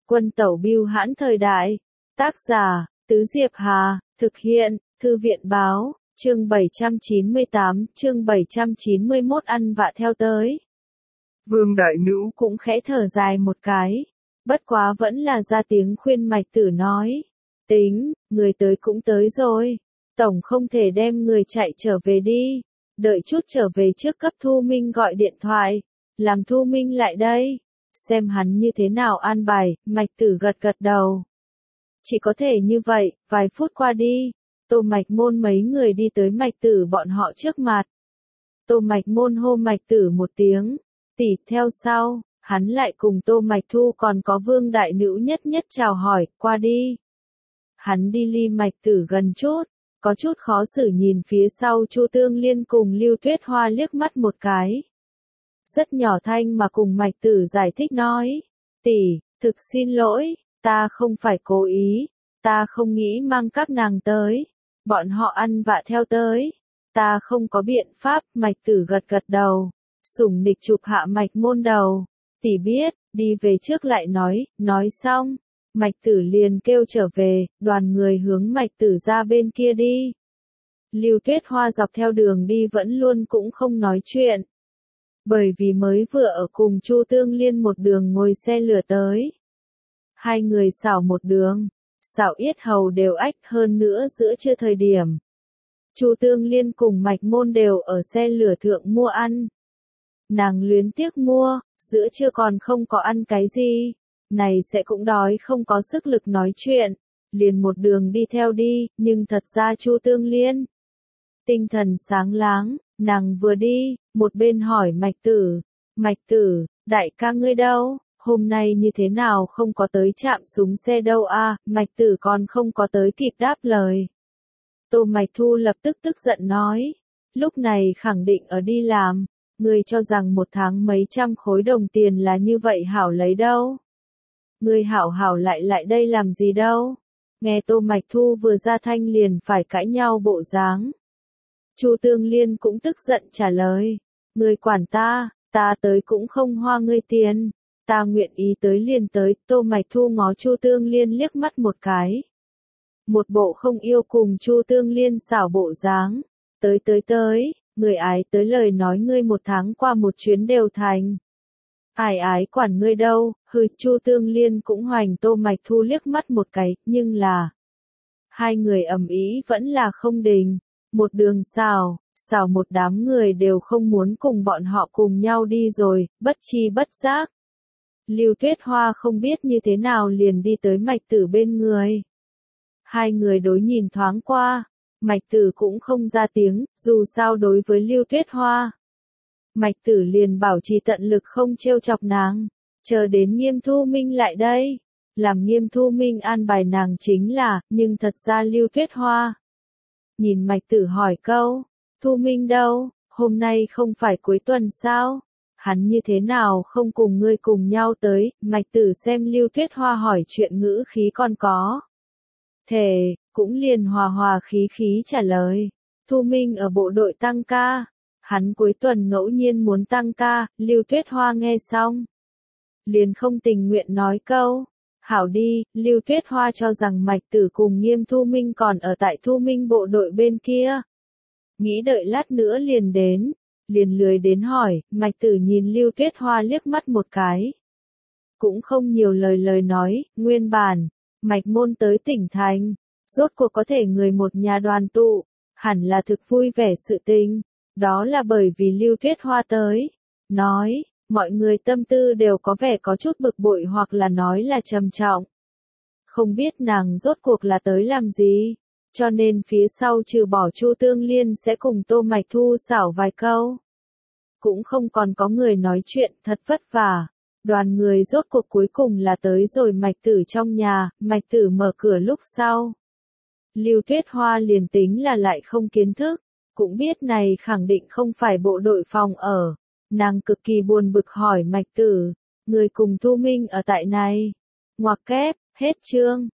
Quân tẩu bưu hãn thời đại. Tác giả, Tứ Diệp Hà, thực hiện, Thư viện báo, chương 798, chương 791 ăn vạ theo tới. Vương Đại Nữ cũng khẽ thở dài một cái. Bất quá vẫn là ra tiếng khuyên Mạch Tử nói. Tính, người tới cũng tới rồi. Tổng không thể đem người chạy trở về đi. Đợi chút trở về trước cấp Thu Minh gọi điện thoại. Làm Thu Minh lại đây. Xem hắn như thế nào an bài, Mạch Tử gật gật đầu. Chỉ có thể như vậy, vài phút qua đi. Tô Mạch Môn mấy người đi tới Mạch Tử bọn họ trước mặt. Tô Mạch Môn hô Mạch Tử một tiếng. Tỷ theo sau, hắn lại cùng Tô Mạch Thu còn có Vương Đại Nữ nhất nhất chào hỏi, qua đi. Hắn đi ly Mạch Tử gần chút, có chút khó xử nhìn phía sau Chu Tương Liên cùng Lưu Tuyết Hoa liếc mắt một cái. Rất nhỏ thanh mà cùng Mạch Tử giải thích nói, tỷ, thực xin lỗi, ta không phải cố ý, ta không nghĩ mang các nàng tới, bọn họ ăn vạ theo tới, ta không có biện pháp. Mạch Tử gật gật đầu, sủng nịch chụp hạ Mạch Môn đầu, tỷ biết, đi về trước lại nói xong, Mạch Tử liền kêu trở về, đoàn người hướng Mạch Tử ra bên kia đi. Lưu Tuyết Hoa dọc theo đường đi vẫn luôn cũng không nói chuyện. Bởi vì mới vừa ở cùng Chu Tương Liên một đường ngồi xe lửa tới. Hai người xảo một đường, xảo yết hầu đều ách, hơn nữa giữa trưa thời điểm. Chu Tương Liên cùng Mạch Môn đều ở xe lửa thượng mua ăn. Nàng luyến tiếc mua, giữa trưa còn không có ăn cái gì, này sẽ cũng đói không có sức lực nói chuyện, liền một đường đi theo đi, nhưng thật ra Chu Tương Liên tinh thần sáng láng, nàng vừa đi, một bên hỏi Mạch Tử, đại ca ngươi đâu, hôm nay như thế nào không có tới trạm súng xe đâu a? Mạch Tử còn không có tới kịp đáp lời. Tô Mạch Thu lập tức tức giận nói, lúc này khẳng định ở đi làm, ngươi cho rằng một tháng mấy trăm khối đồng tiền là như vậy hảo lấy đâu. Ngươi hảo lại đây làm gì đâu. Nghe Tô Mạch Thu vừa ra thanh liền phải cãi nhau bộ dáng. Chu Tương Liên cũng tức giận trả lời, ngươi quản ta tới cũng không hoa ngươi tiền, ta nguyện ý tới liền tới. Tô Mạch Thu ngó Chu Tương Liên liếc mắt một cái. Một bộ không yêu cùng Chu Tương Liên xảo bộ dáng, tới, người ái tới lời nói ngươi một tháng qua một chuyến đều thành. Ái quản ngươi đâu, Chu Tương Liên cũng hoành Tô Mạch Thu liếc mắt một cái, nhưng là hai người ầm ĩ vẫn là không đình. Một đường xào một đám người đều không muốn cùng bọn họ cùng nhau đi rồi, bất chi bất giác. Lưu Tuyết Hoa không biết như thế nào liền đi tới Mạch Tử bên người. Hai người đối nhìn thoáng qua, Mạch Tử cũng không ra tiếng, dù sao đối với Lưu Tuyết Hoa. Mạch Tử liền bảo trì tận lực không trêu chọc nàng, chờ đến Nghiêm Thu Minh lại đây. Làm Nghiêm Thu Minh an bài nàng chính là, nhưng thật ra Lưu Tuyết Hoa. Nhìn Mạch Tử hỏi câu, Thu Minh đâu, hôm nay không phải cuối tuần sao? Hắn như thế nào không cùng ngươi cùng nhau tới? Mạch Tử xem Lưu Tuyết Hoa hỏi chuyện ngữ khí còn có. Thề, cũng liền hòa khí trả lời. Thu Minh ở bộ đội tăng ca. Hắn cuối tuần ngẫu nhiên muốn tăng ca. Lưu Tuyết Hoa nghe xong, liền không tình nguyện nói câu. Hảo đi. Lưu Tuyết Hoa cho rằng Mạch Tử cùng Nghiêm Thu Minh còn ở tại Thu Minh bộ đội bên kia. Nghĩ đợi lát nữa liền đến, liền lười đến hỏi. Mạch Tử nhìn Lưu Tuyết Hoa liếc mắt một cái. Cũng không nhiều lời nói, nguyên bản, Mạch Môn tới tỉnh thành, rốt cuộc có thể người một nhà đoàn tụ, hẳn là thực vui vẻ sự tình, đó là bởi vì Lưu Tuyết Hoa tới. Nói, mọi người tâm tư đều có vẻ có chút bực bội hoặc là nói là trầm trọng. Không biết nàng rốt cuộc là tới làm gì, cho nên phía sau trừ bỏ Chu Tương Liên sẽ cùng Tô Mạch Thu xảo vài câu. Cũng không còn có người nói chuyện, thật vất vả. Đoàn người rốt cuộc cuối cùng là tới rồi Mạch Tử trong nhà. Mạch Tử mở cửa lúc sau. Lưu Tuyết Hoa liền tính là lại không kiến thức, cũng biết này khẳng định không phải bộ đội phòng ở. Nàng cực kỳ buồn bực hỏi Mạch Tử, người cùng Thu Minh ở tại này. Ngoặc kép, hết chương.